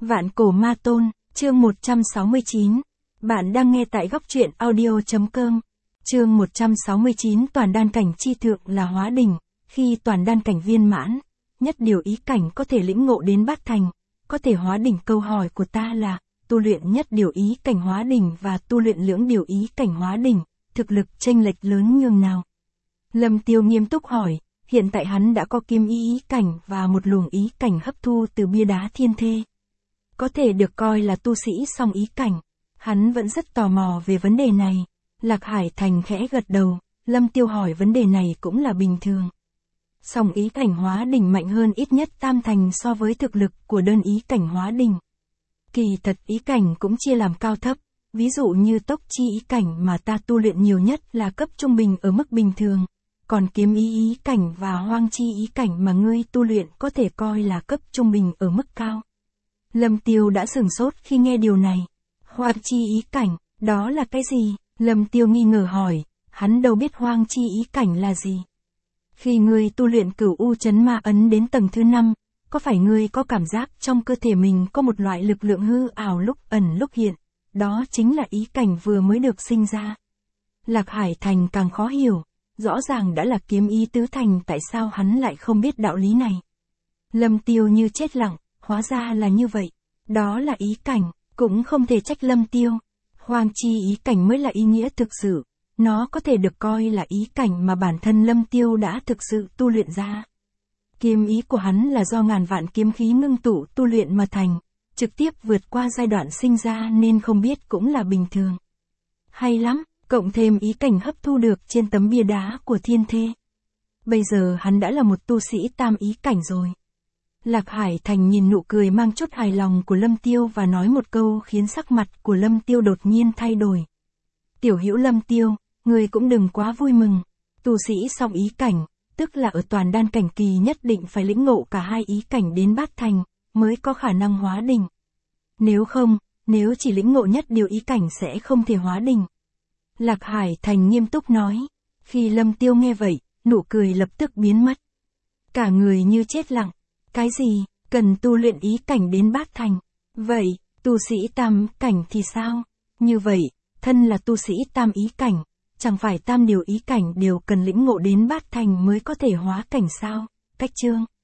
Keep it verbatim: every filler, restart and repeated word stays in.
Vạn Cổ Ma Tôn, chương một trăm sáu mươi chín. Bạn đang nghe tại góc truyện audio chấm com. Chương một trăm sáu mươi chín. Toàn đan cảnh chi thượng là hóa đỉnh. Khi toàn đan cảnh viên mãn, nhất điều ý cảnh có thể lĩnh ngộ đến bát thành, có thể hóa đỉnh. Câu hỏi của ta là, tu luyện nhất điều ý cảnh hóa đỉnh và tu luyện lưỡng điều ý cảnh hóa đỉnh, thực lực chênh lệch lớn nhường nào? Lâm Tiêu nghiêm túc hỏi, hiện tại hắn đã có kim ý ý cảnh và một luồng ý cảnh hấp thu từ bia đá thiên thê. Có thể được coi là tu sĩ song ý cảnh. Hắn vẫn rất tò mò về vấn đề này. Lạc Hải Thành khẽ gật đầu, Lâm Tiêu hỏi vấn đề này cũng là bình thường. Song ý cảnh hóa đỉnh mạnh hơn ít nhất tam thành so với thực lực của đơn ý cảnh hóa đỉnh. Kỳ thật ý cảnh cũng chia làm cao thấp, ví dụ như tốc chi ý cảnh mà ta tu luyện nhiều nhất là cấp trung bình ở mức bình thường, còn kiếm ý ý cảnh và hoang chi ý cảnh mà ngươi tu luyện có thể coi là cấp trung bình ở mức cao. Lâm Tiêu đã sửng sốt khi nghe điều này. Hoang chi ý cảnh, đó là cái gì? Lâm Tiêu nghi ngờ hỏi, hắn đâu biết hoang chi ý cảnh là gì. Khi ngươi tu luyện cửu u chấn ma ấn đến tầng thứ năm, có phải ngươi có cảm giác trong cơ thể mình có một loại lực lượng hư ảo lúc ẩn lúc hiện, đó chính là ý cảnh vừa mới được sinh ra. Lạc Hải Thành càng khó hiểu, rõ ràng đã là kiếm ý tứ thành, tại sao hắn lại không biết đạo lý này. Lâm Tiêu như chết lặng, hóa ra là như vậy, đó là ý cảnh, cũng không thể trách Lâm Tiêu. Hoang chi ý cảnh mới là ý nghĩa thực sự, nó có thể được coi là ý cảnh mà bản thân Lâm Tiêu đã thực sự tu luyện ra. Kiếm ý của hắn là do ngàn vạn kiếm khí ngưng tụ tu luyện mà thành, trực tiếp vượt qua giai đoạn sinh ra nên không biết cũng là bình thường. Hay lắm, cộng thêm ý cảnh hấp thu được trên tấm bia đá của thiên thê. Bây giờ hắn đã là một tu sĩ tam ý cảnh rồi. Lạc Hải Thành nhìn nụ cười mang chút hài lòng của Lâm Tiêu và nói một câu khiến sắc mặt của Lâm Tiêu đột nhiên thay đổi. Tiểu hữu Lâm Tiêu, ngươi cũng đừng quá vui mừng. Tu sĩ song ý cảnh, tức là ở toàn đan cảnh kỳ nhất định phải lĩnh ngộ cả hai ý cảnh đến bát thành, mới có khả năng hóa đỉnh. Nếu không, nếu chỉ lĩnh ngộ nhất điều ý cảnh sẽ không thể hóa đỉnh. Lạc Hải Thành nghiêm túc nói. Khi Lâm Tiêu nghe vậy, nụ cười lập tức biến mất. Cả người như chết lặng. Cái gì, cần tu luyện ý cảnh đến bát thành? Vậy, tu sĩ tam cảnh thì sao? Như vậy, thân là tu sĩ tam ý cảnh, chẳng phải tam điều ý cảnh đều cần lĩnh ngộ đến bát thành mới có thể hóa cảnh sao? Cách chương